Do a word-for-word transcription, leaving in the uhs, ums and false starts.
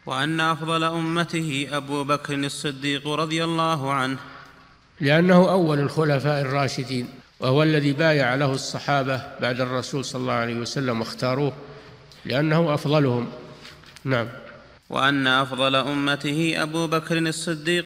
وأن أفضل أمته أبو بكر الصديق رضي الله عنه، لأنه أول الخلفاء الراشدين، وهو الذي بايع له الصحابة بعد الرسول صلى الله عليه وسلم واختاروه لأنه أفضلهم. نعم. وأن أفضل أمته أبو بكر الصديق